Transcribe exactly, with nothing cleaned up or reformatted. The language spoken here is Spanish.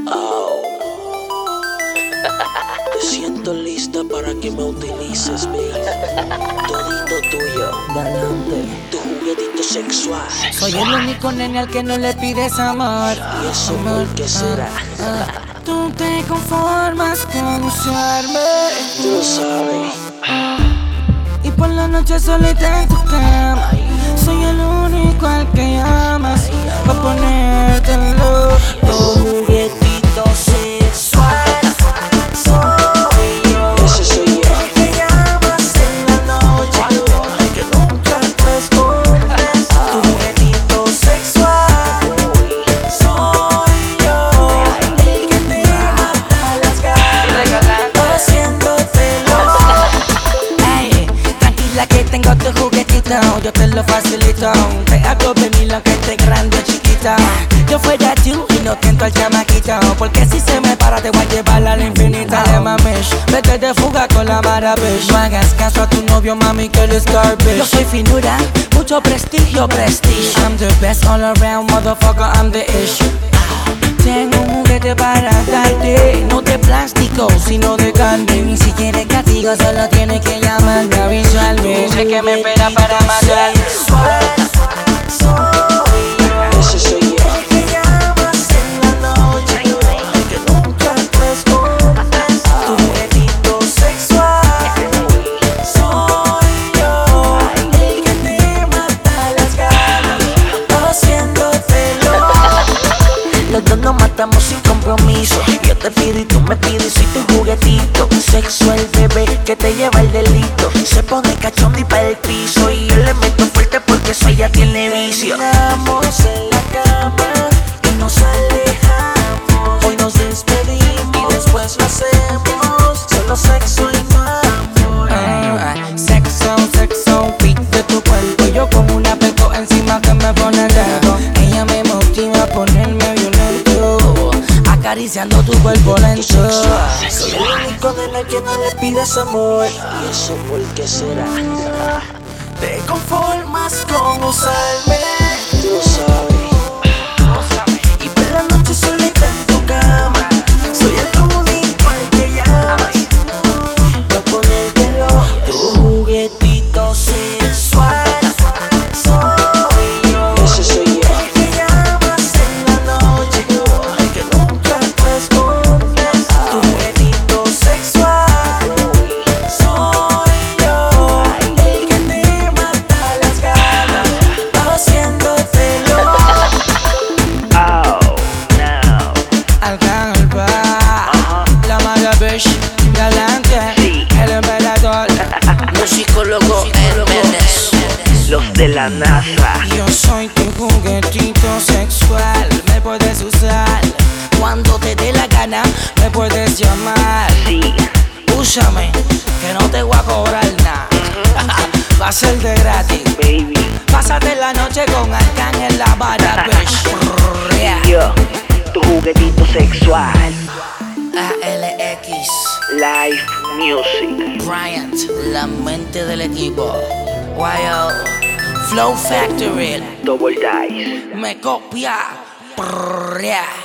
Oh. Te siento lista para que me utilices, baby. Todito tuyo, Galante. tu juguetito sexual. Soy el único nene al que no le pides amor. ¿Y eso por qué será? Ah, ah. Tú te conformas con usarme. Tú lo sabes. Y por la noche solita en tu cama. Soy el único al que llamas pa' ponértelo. Tu juguetito sexual soy yo. Ese soy yo. Te llamas en la noche que nunca te escondes. Tu juguetito sexual soy yo. El que te mata las ganas haciéndotelo. Ey, tranquila que tengo tu juguetito, yo te lo facilito. Te hago venir lo que esté grande o chiquita. Yo fuera tú y no tiento al chamaquito, porque si se me para te voy a llevar a la infinita. De mamish, vete de fuga con la maravish. No hagas caso a tu novio, mami, que él es garbage. Yo soy finura, mucho prestigio, prestige. I'm the best all around, motherfucker, I'm the ish. Tengo un juguete para darte, no de plástico, sino de carne. Y si quieres castigo, solo tienes que llamarme a visualmente. Sé que me espera para matar. Ese soy yo. Te llamas en la noche que nunca te escondes. Tu juguetito sexual soy yo. El que te mata las ganas Haciéndotelo. Los dos nos matamos sin compromiso. Yo te pido y tú me pides y tu juguetito sexual, bebé, que te lleva el delito. Se pone cachondo y para el piso y yo le meto fuerte porque eso ya tiene vicio. Terminamos en la cama Y nos alejamos. Hoy nos despedimos y después lo hacemos. Solo sexo y no amor. Ah, Sexo, sexo, pide tu cuerpo. Yo como una peco encima que me pone dedo. Ella me motiva a ponerme violento, acariciando tu cuerpo lento. Soy el único de la que no le pides amor. ¿Y eso por qué será? Te conformas con usarme. Tú lo sabes. Y por la noche solita en tu cama. Soy el único al que llamas Pa' ponértelo. Tu juguetito sexual soy yo. Ese soy yo. te llamas en la noche Que nunca te escondes. Tu juguetito sexual soy yo. el que te mata las ganas Haciéndotelo. Oh, no. al calva. La Maravish, galante, Sí. el emperador. Musicólogo Herméndez. Los de la NASA. Yo soy tu juguetito sexual, me puedes usar cuando te dé la gana, me puedes llamar. Sí. Úsame, que no te voy a cobrar nada. Va a ser de gratis. Baby. Pásate la noche con Arcán en la Maravish. Yo, tu juguetito sexual. A L X, Live Music. Bryant, la mente del equipo. Wow, Flow Factory, Double Dice. me copia.